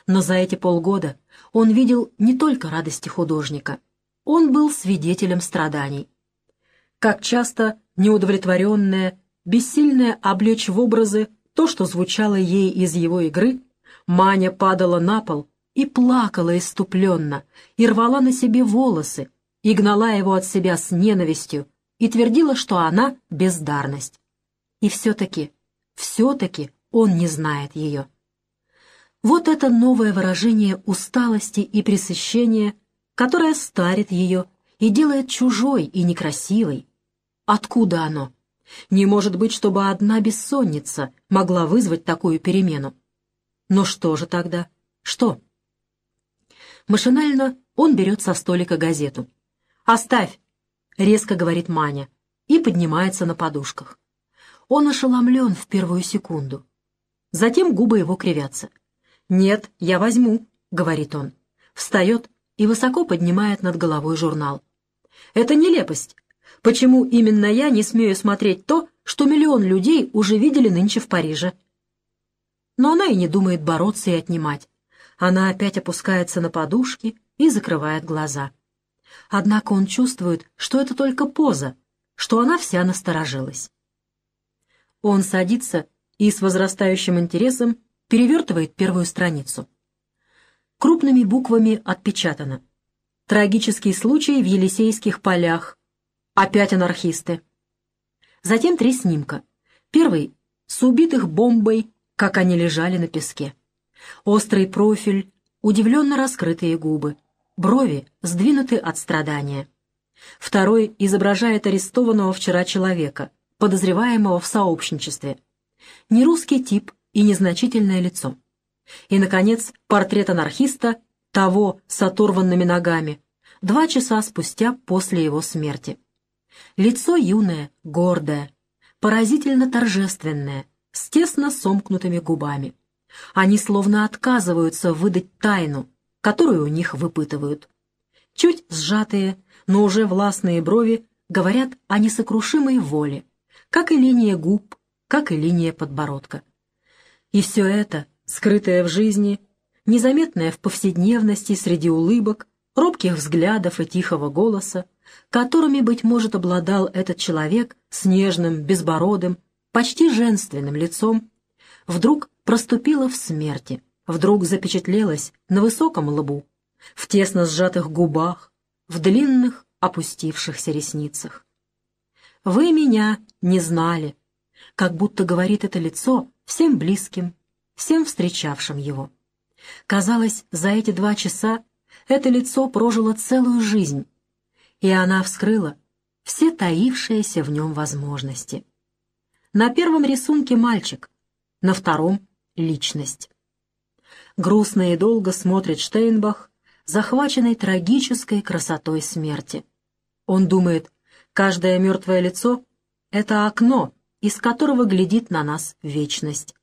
Но за эти полгода он видел не только радости художника. Он был свидетелем страданий. Как часто неудовлетворенная, бессильная облечь в образы то, что звучало ей из его игры, Маня падала на пол и плакала иступленно, и рвала на себе волосы, и гнала его от себя с ненавистью, и твердила, что она — бездарность. И все-таки он не знает ее. Вот это новое выражение усталости и пресыщения, которое старит ее и делает чужой и некрасивой. Откуда оно? Не может быть, чтобы одна бессонница могла вызвать такую перемену. Но что же тогда? Что? Машинально он берет со столика газету. «Оставь!» — резко говорит Маня и поднимается на подушках. Он ошеломлен в первую секунду. Затем губы его кривятся. «Нет, я возьму», — говорит он. Встает и высоко поднимает над головой журнал. «Это нелепость. Почему именно я не смею смотреть то, что миллион людей уже видели нынче в Париже?» Но она и не думает бороться и отнимать. Она опять опускается на подушки и закрывает глаза. Однако он чувствует, что это только поза, что она вся насторожилась. Он садится и с возрастающим интересом перевертывает первую страницу. Крупными буквами отпечатано: «Трагический случай в Елисейских полях. Опять анархисты». Затем 3 снимка. Первый — с убитых бомбой, как они лежали на песке. Острый профиль, удивленно раскрытые губы, брови сдвинуты от страдания. Второй изображает арестованного вчера человека, подозреваемого в сообщничестве. Нерусский тип и незначительное лицо. И, наконец, портрет анархиста, того с оторванными ногами, 2 часа спустя после его смерти. Лицо юное, гордое, поразительно торжественное, с тесно сомкнутыми губами. Они словно отказываются выдать тайну, которую у них выпытывают. Чуть сжатые, но уже властные брови говорят о несокрушимой воле, как и линия губ, как и линия подбородка. И все это, скрытое в жизни, незаметное в повседневности среди улыбок, робких взглядов и тихого голоса, которыми, быть может, обладал этот человек с нежным, безбородым, почти женственным лицом, вдруг проступило в смерти, вдруг запечатлелось на высоком лбу, в тесно сжатых губах, в длинных опустившихся ресницах. «Вы меня не знали», как будто говорит это лицо всем близким, всем встречавшим его. Казалось, за эти 2 часа это лицо прожило целую жизнь, и она вскрыла все таившиеся в нем возможности. На первом рисунке мальчик, на втором — личность. Грустно и долго смотрит Штейнбах, захваченный трагической красотой смерти. Он думает, каждое мертвое лицо — это окно, из которого глядит на нас вечность.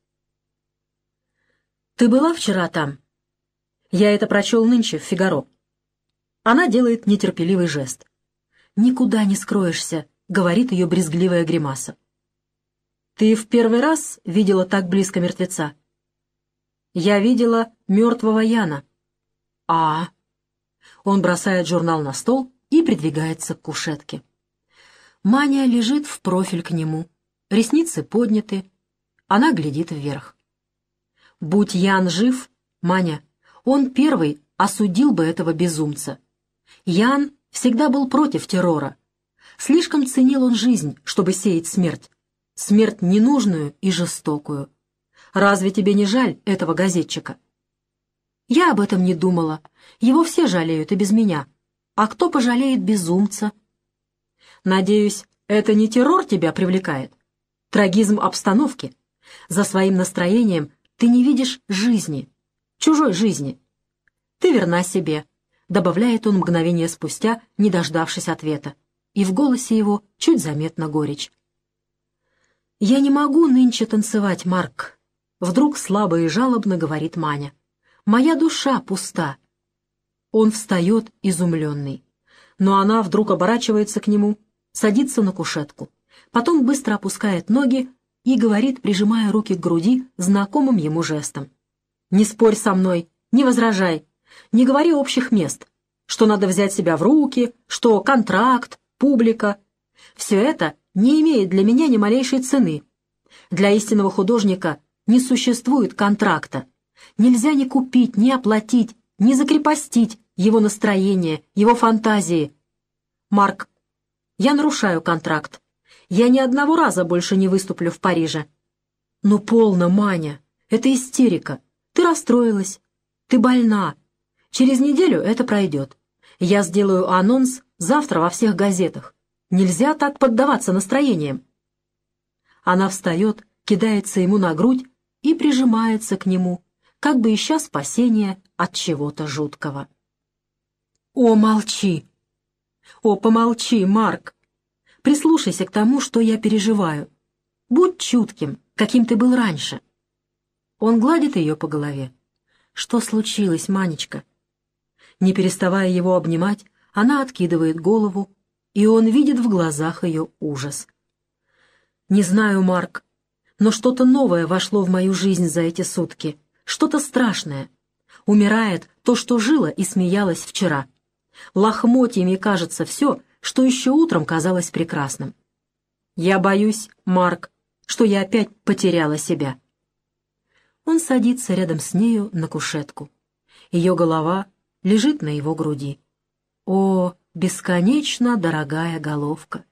«Ты была вчера там?» «Я это прочел нынче в «Фигаро». Она делает нетерпеливый жест. «Никуда не скроешься», — говорит ее брезгливая гримаса. «Ты в первый раз видела так близко мертвеца?» «Я видела мертвого Яна». «А?» Он бросает журнал на стол и придвигается к кушетке. Маня лежит в профиль к нему, ресницы подняты, она глядит вверх. Будь Ян жив, Маня, он первый осудил бы этого безумца. Ян всегда был против террора. Слишком ценил он жизнь, чтобы сеять смерть. Смерть ненужную и жестокую. Разве тебе не жаль этого газетчика? Я об этом не думала. Его все жалеют и без меня. А кто пожалеет безумца? Надеюсь, это не террор тебя привлекает? Трагизм обстановки. За своим настроением ты не видишь жизни, чужой жизни. Ты верна себе, добавляет он мгновение спустя, не дождавшись ответа, и в голосе его чуть заметна горечь. «Я не могу нынче танцевать, Марк», — вдруг слабо и жалобно говорит Маня. «Моя душа пуста». Он встает, изумленный, но она вдруг оборачивается к нему, садится на кушетку, потом быстро опускает ноги и говорит, прижимая руки к груди, знакомым ему жестом. «Не спорь со мной, не возражай, не говори общих мест, что надо взять себя в руки, что контракт, публика. Все это не имеет для меня ни малейшей цены. Для истинного художника не существует контракта. Нельзя ни купить, ни оплатить, ни закрепостить его настроение, его фантазии. Марк, я нарушаю контракт. Я ни одного раза больше не выступлю в Париже. Ну, полно, Маня, это истерика. Ты расстроилась, ты больна. Через неделю это пройдет. Я сделаю анонс завтра во всех газетах. Нельзя так поддаваться настроениям. Она встает, кидается ему на грудь и прижимается к нему, как бы ища спасения от чего-то жуткого. «О, молчи! О, помолчи, Марк! Прислушайся к тому, что я переживаю. Будь чутким, каким ты был раньше». Он гладит ее по голове. «Что случилось, Манечка?» Не переставая его обнимать, она откидывает голову, и он видит в глазах ее ужас. «Не знаю, Марк, но что-то новое вошло в мою жизнь за эти сутки, что-то страшное. Умирает то, что жило и смеялось вчера. Лохмотьями кажется все, что еще утром казалось прекрасным. Я боюсь, Марк, что я опять потеряла себя». Он садится рядом с нею на кушетку. Ее голова лежит на его груди. О, бесконечно дорогая головка!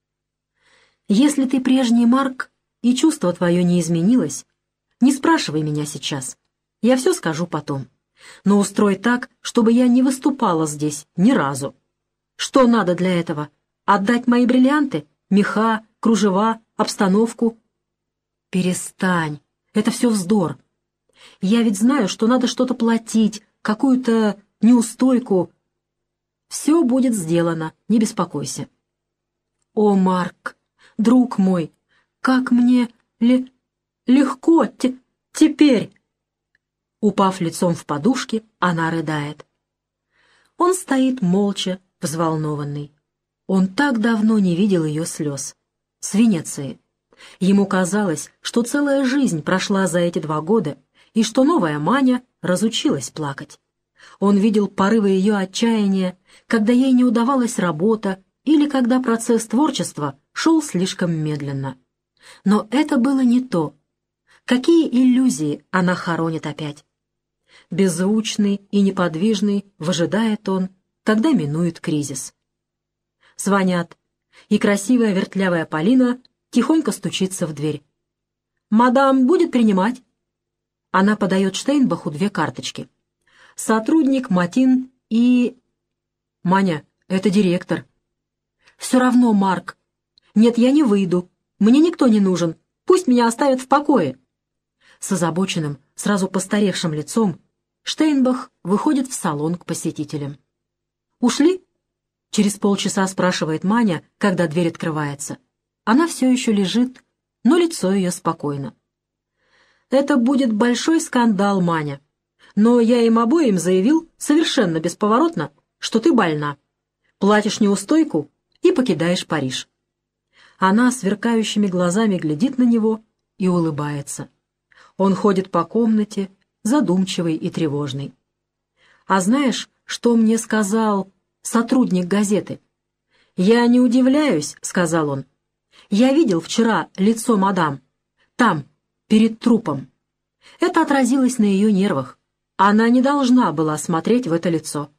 Если ты прежний, Марк, и чувство твое не изменилось, не спрашивай меня сейчас. Я все скажу потом. Но устрой так, чтобы я не выступала здесь ни разу. Что надо для этого? Отдать мои бриллианты? Меха, кружева, обстановку? Перестань. Это все вздор. Я ведь знаю, что надо что-то платить, какую-то неустойку. Все будет сделано, не беспокойся. О, Марк, друг мой, как мне легко теперь. Упав лицом в подушки, она рыдает. Он стоит молча, взволнованный. Он так давно не видел ее слез. С Венеции. Ему казалось, что целая жизнь прошла за эти 2 года, и что новая Маня разучилась плакать. Он видел порывы ее отчаяния, когда ей не удавалась работа или когда процесс творчества шел слишком медленно. Но это было не то. Какие иллюзии она хоронит опять? Беззвучный и неподвижный выжидает он, когда минует кризис. Звонят, и красивая вертлявая Полина тихонько стучится в дверь. «Мадам будет принимать?» Она подает Штейнбаху 2 карточки. Сотрудник Матин и... «Маня, это директор». «Все равно, Марк. Нет, я не выйду. Мне никто не нужен. Пусть меня оставят в покое». С озабоченным, сразу постаревшим лицом Штейнбах выходит в салон к посетителям. «Ушли?» — через полчаса спрашивает Маня, когда дверь открывается. Она все еще лежит, но лицо ее спокойно. «Это будет большой скандал, Маня. Но я им обоим заявил совершенно бесповоротно, что ты больна. Платишь неустойку и покидаешь Париж». Она сверкающими глазами глядит на него и улыбается. Он ходит по комнате, задумчивый и тревожный. «А знаешь, что мне сказал сотрудник газеты?» «Я не удивляюсь», — сказал он. «Я видел вчера лицо мадам. Там, перед трупом. Это отразилось на ее нервах. Она не должна была смотреть в это лицо».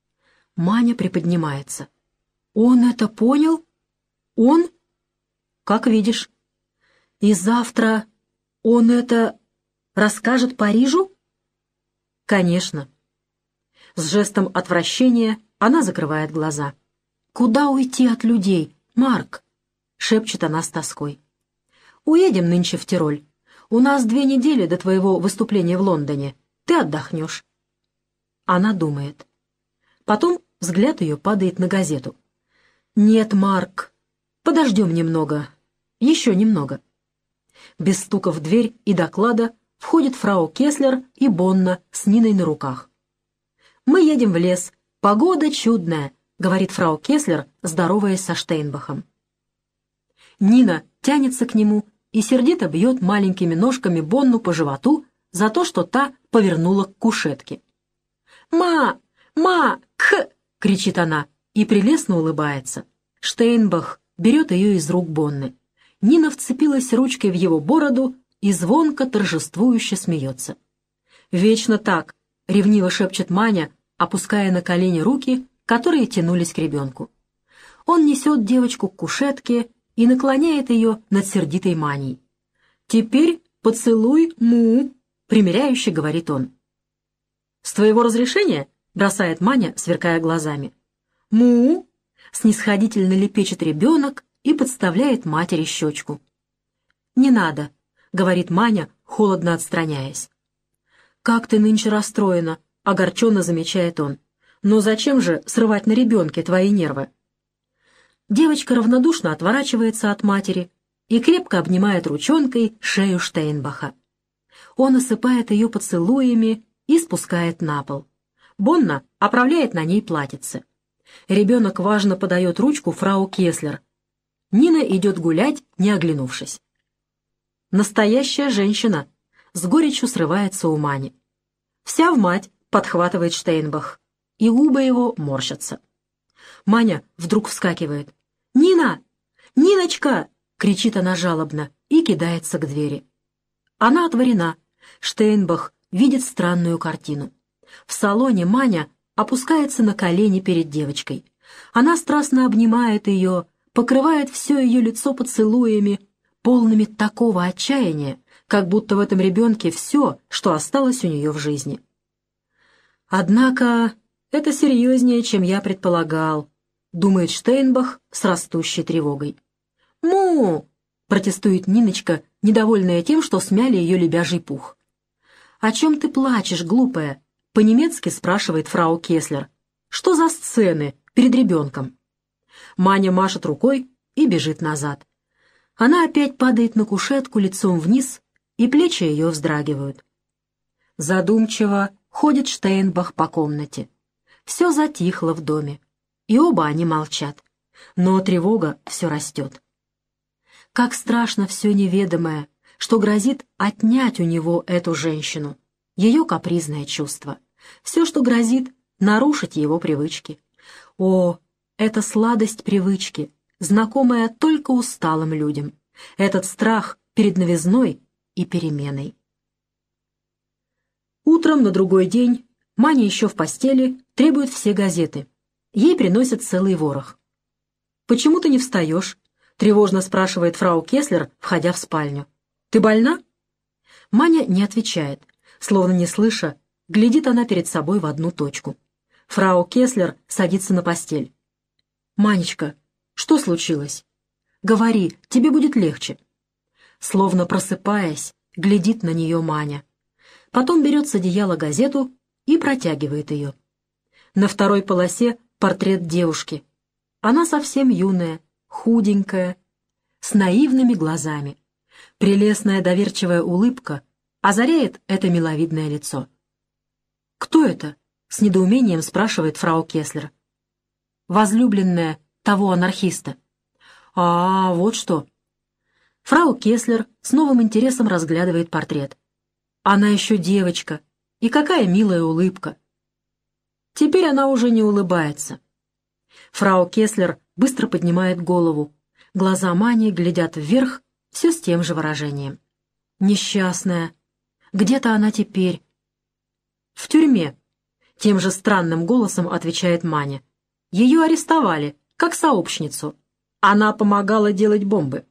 Маня приподнимается. «Он это понял? Он? Как видишь. И завтра он это расскажет Парижу?» «Конечно». С жестом отвращения она закрывает глаза. «Куда уйти от людей, Марк?» — шепчет она с тоской. «Уедем нынче в Тироль. У нас 2 недели до твоего выступления в Лондоне. Ты отдохнешь». Она думает. Потом взгляд ее падает на газету. «Нет, Марк, подождем немного. Еще немного». Без стука в дверь и доклада входят фрау Кеслер и Бонна с Ниной на руках. «Мы едем в лес. Погода чудная», — говорит фрау Кеслер, здороваясь со Штейнбахом. Нина тянется к нему и сердито бьет маленькими ножками Бонну по животу за то, что та повернула к кушетке. «Ма! Ма! К!» — кричит она и прелестно улыбается. Штейнбах берет ее из рук Бонны. Нина вцепилась ручкой в его бороду и звонко торжествующе смеется. «Вечно так!» — ревниво шепчет Маня, опуская на колени руки, которые тянулись к ребенку. Он несет девочку к кушетке и наклоняет ее над сердитой Маней. «Теперь поцелуй Му», — примиряюще говорит он. «С твоего разрешения?» — бросает Маня, сверкая глазами. «Му», — снисходительно лепечет ребенок и подставляет матери щечку. «Не надо», — говорит Маня, холодно отстраняясь. «Как ты нынче расстроена», — огорченно замечает он. «Но зачем же срывать на ребенке твои нервы?» Девочка равнодушно отворачивается от матери и крепко обнимает ручонкой шею Штейнбаха. Он осыпает ее поцелуями и спускает на пол. Бонна оправляет на ней платьице. Ребенок важно подает ручку фрау Кеслер. Нина идет гулять, не оглянувшись. «Настоящая женщина!» — с горечью срывается у Мани. «Вся в мать!» — подхватывает Штейнбах, и губы его морщатся. Маня вдруг вскакивает. «Нина! Ниночка!» — кричит она жалобно и кидается к двери. Она отворена. Штейнбах видит странную картину. В салоне Маня опускается на колени перед девочкой. Она страстно обнимает ее, покрывает все ее лицо поцелуями, полными такого отчаяния, как будто в этом ребенке все, что осталось у нее в жизни. «Однако это серьезнее, чем я предполагал», — думает Штейнбах с растущей тревогой. «Му!» — протестует Ниночка, недовольная тем, что смяли ее лебяжий пух. «О чем ты плачешь, глупая?» — по-немецки спрашивает фрау Кеслер. «Что за сцены перед ребенком?» Маня машет рукой и бежит назад. Она опять падает на кушетку лицом вниз, и плечи ее вздрагивают. Задумчиво ходит Штейнбах по комнате. Все затихло в доме, и оба они молчат, но тревога все растет. Как страшно все неведомое, что грозит отнять у него эту женщину, ее капризное чувство. Все, что грозит нарушить его привычки. О, эта сладость привычки, знакомая только усталым людям, этот страх перед новизной и переменой. Утром на другой день Маня еще в постели требует все газеты. Ей приносят целый ворох. «Почему ты не встаешь?» — тревожно спрашивает фрау Кеслер, входя в спальню. «Ты больна?» Маня не отвечает. Словно не слыша, глядит она перед собой в одну точку. Фрау Кеслер садится на постель. «Манечка, что случилось? Говори, тебе будет легче». Словно просыпаясь, глядит на нее Маня. Потом берет с одеяла газету и протягивает ее. На второй полосе портрет девушки. Она совсем юная, худенькая, с наивными глазами. Прелестная доверчивая улыбка озаряет это миловидное лицо. «Кто это?» — с недоумением спрашивает фрау Кеслер. «Возлюбленная того анархиста». «А, вот что». Фрау Кеслер с новым интересом разглядывает портрет. Она еще девочка, и какая милая улыбка. Теперь она уже не улыбается. Фрау Кеслер быстро поднимает голову. Глаза Мани глядят вверх, все с тем же выражением. Несчастная. Где-то она теперь. В тюрьме. Тем же странным голосом отвечает Маня. Ее арестовали, как сообщницу. Она помогала делать бомбы.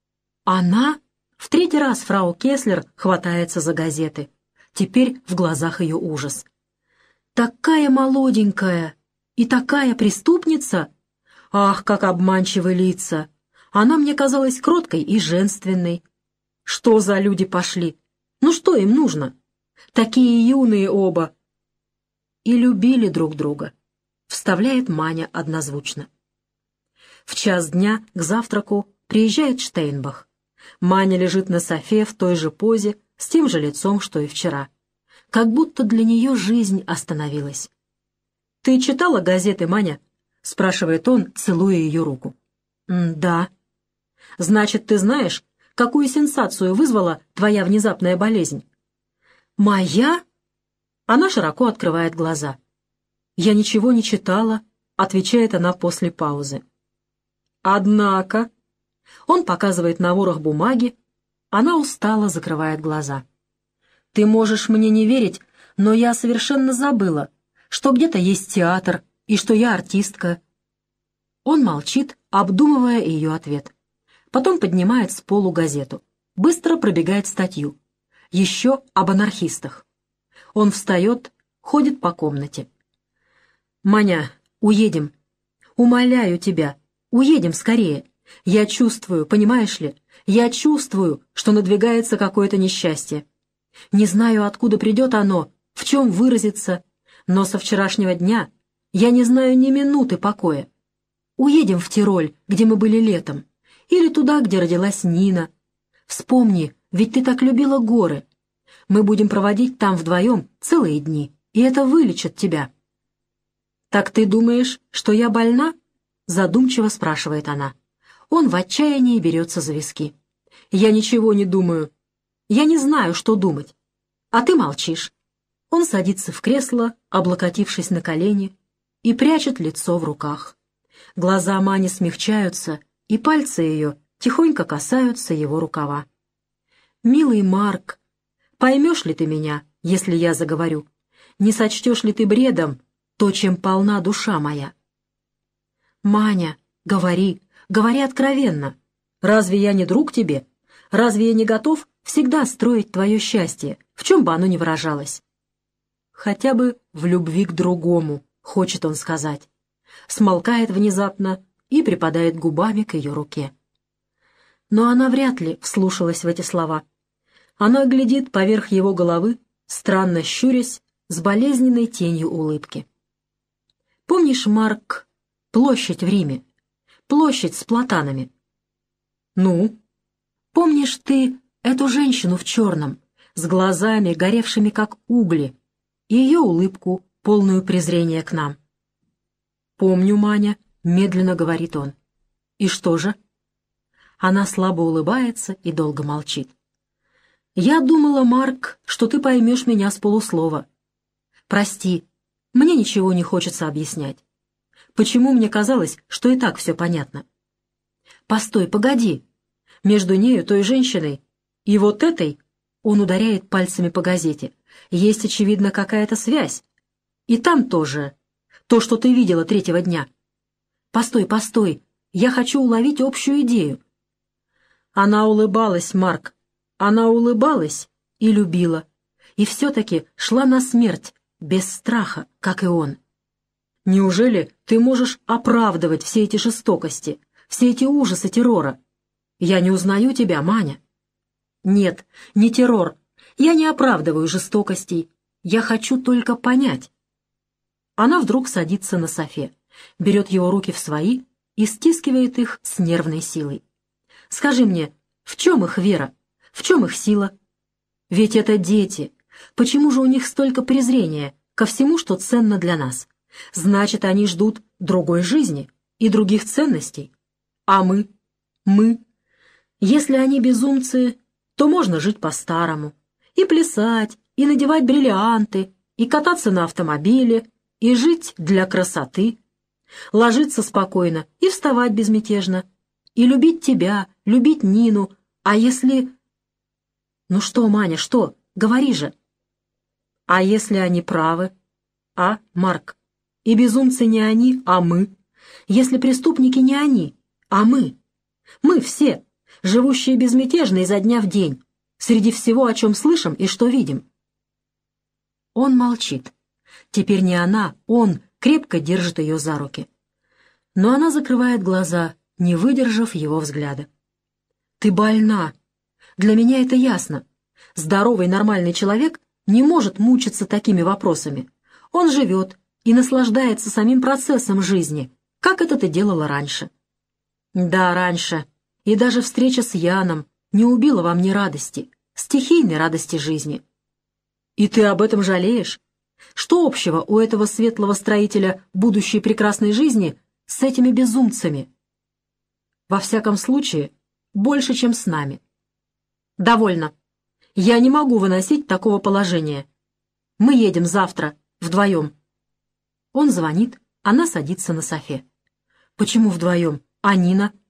Она? В третий раз фрау Кеслер хватается за газеты. Теперь в глазах ее ужас. Такая молоденькая и такая преступница? Ах, как обманчивы лица! Она мне казалась кроткой и женственной. Что за люди пошли? Ну что им нужно? Такие юные оба. И любили друг друга, вставляет Маня однозвучно. В час дня к завтраку приезжает Штейнбах. Маня лежит на софе в той же позе, с тем же лицом, что и вчера. Как будто для нее жизнь остановилась. «Ты читала газеты, Маня?» — спрашивает он, целуя ее руку. «Да». «Значит, ты знаешь, какую сенсацию вызвала твоя внезапная болезнь?» «Моя?» Она широко открывает глаза. «Я ничего не читала», — отвечает она после паузы. «Однако...» Он показывает на ворох бумаги, она устало закрывает глаза. «Ты можешь мне не верить, но я совершенно забыла, что где-то есть театр и что я артистка». Он молчит, обдумывая ее ответ. Потом поднимает с полу газету. Быстро пробегает статью. Еще об анархистах. Он встает, ходит по комнате. «Маня, уедем. Умоляю тебя, уедем скорее. Я чувствую, понимаешь ли, я чувствую, что надвигается какое-то несчастье. Не знаю, откуда придет оно, в чем выразится, но со вчерашнего дня я не знаю ни минуты покоя. Уедем в Тироль, где мы были летом, или туда, где родилась Нина. Вспомни, ведь ты так любила горы. Мы будем проводить там вдвоем целые дни, и это вылечит тебя». «Так ты думаешь, что я больна?» — задумчиво спрашивает она. Он в отчаянии берется за виски. «Я ничего не думаю. Я не знаю, что думать. А ты молчишь». Он садится в кресло, облокотившись на колени, и прячет лицо в руках. Глаза Мани смягчаются, и пальцы ее тихонько касаются его рукава. «Милый Марк, поймешь ли ты меня, если я заговорю? Не сочтешь ли ты бредом то, чем полна душа моя?» «Маня, говори, говори откровенно. Разве я не друг тебе? Разве я не готов всегда строить твое счастье, в чем бы оно ни выражалось?» «Хотя бы в любви к другому», — хочет он сказать. Смолкает внезапно и припадает губами к ее руке. Но она вряд ли вслушалась в эти слова. Она глядит поверх его головы, странно щурясь, с болезненной тенью улыбки. «Помнишь, Марк, площадь в Риме? Площадь с платанами?» «Ну?» «Помнишь ты эту женщину в черном, с глазами, горевшими как угли, и ее улыбку, полную презрения к нам?» «Помню, Маня», — медленно говорит он. «И что же?» Она слабо улыбается и долго молчит. «Я думала, Марк, что ты поймешь меня с полуслова. Прости, мне ничего не хочется объяснять. Почему мне казалось, что и так все понятно? Постой, погоди. Между нею, той женщиной, и вот этой, он ударяет пальцами по газете, есть, очевидно, какая-то связь. И там тоже, то, что ты видела третьего дня. Постой, постой, я хочу уловить общую идею». Она улыбалась, Марк, она улыбалась и любила, и все-таки шла на смерть, без страха, как и он. Неужели ты можешь оправдывать все эти жестокости, все эти ужасы террора? Я не узнаю тебя, Маня. Нет, не террор. Я не оправдываю жестокостей. Я хочу только понять. Она вдруг садится на софе, берет его руки в свои и стискивает их с нервной силой. Скажи мне, в чем их вера? В чем их сила? Ведь это дети. Почему же у них столько презрения ко всему, что ценно для нас? Значит, они ждут другой жизни и других ценностей. А мы? Если они безумцы, то можно жить по-старому. И плясать, и надевать бриллианты, и кататься на автомобиле, и жить для красоты. Ложиться спокойно и вставать безмятежно. И любить тебя, любить Нину. А если... Ну что, Маня, что? Говори же. А если они правы? А, Марк? И безумцы не они, а мы. Если преступники не они, а мы. Мы все, живущие безмятежно изо дня в день, среди всего, о чем слышим и что видим. Он молчит. Теперь не она, он крепко держит ее за руки. Но она закрывает глаза, не выдержав его взгляда. «Ты больна. Для меня это ясно. Здоровый нормальный человек не может мучиться такими вопросами. Он живет и наслаждается самим процессом жизни, как это ты делала раньше». «Да, раньше. И даже встреча с Яном не убила во мне радости, стихийной радости жизни». «И ты об этом жалеешь? Что общего у этого светлого строителя будущей прекрасной жизни с этими безумцами?» «Во всяком случае, больше, чем с нами». «Довольно. Я не могу выносить такого положения. Мы едем завтра, вдвоем». Он звонит, она садится на софе. «Почему вдвоем? А Нина?»